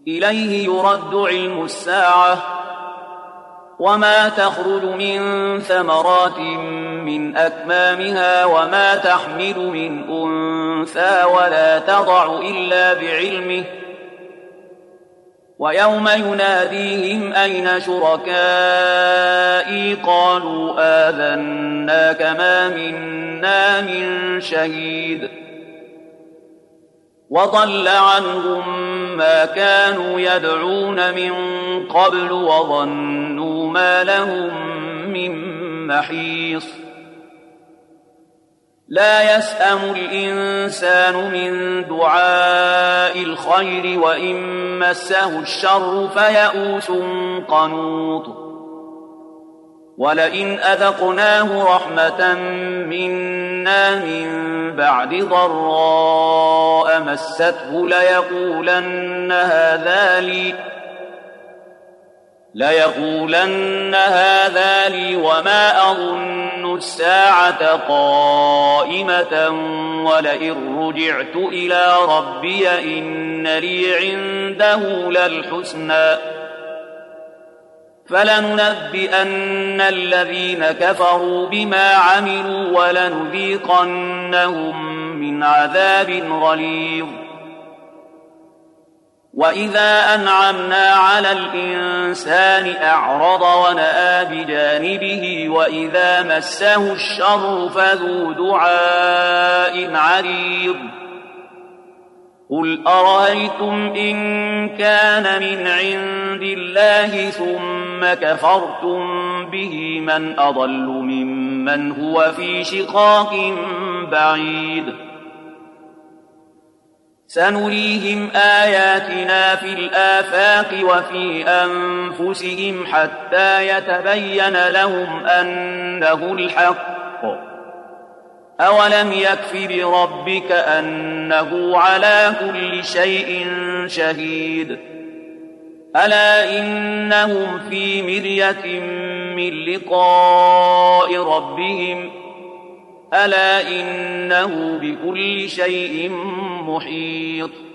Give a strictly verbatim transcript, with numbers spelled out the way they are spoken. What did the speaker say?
إليه يرد علم الساعة وما تخرج من ثمرات من أكمامها وما تحمل من أنثى ولا تضع إلا بعلمه ويوم يناديهم أين شركائي قالوا آذناك ما منا من شهيد وضل عنهم ما كانوا يدعون من قبل وظنوا ما لهم من محيص لا يسأم الإنسان من دعاء الخير وإن مسه الشر فيئوس قنوط ولئن أذقناه رحمة منا من بعد ضراء مسته ليقولن هذا لي ليقولن هذا لي وما أظن الساعة قائمة ولئن رجعت إلى ربي إن لي عنده للحسنى فلننبئن الذين كفروا بما عملوا ولنذيقنهم من عذاب غليظ وإذا أنعمنا على الإنسان أعرض ونأى بجانبه وإذا مسه الشر فذو دعاء عريض قل أرأيتم إن كان من عند الله ثم كفرتم به من أضل ممن هو في شقاق بعيد سنريهم آياتنا في الآفاق وفي أنفسهم حتى يتبين لهم أنه الحق أولم يكف بربك أنه على كل شيء شهيد ألا إنهم في مرية من لقاء ربهم ألا إنه بكل شيء محيط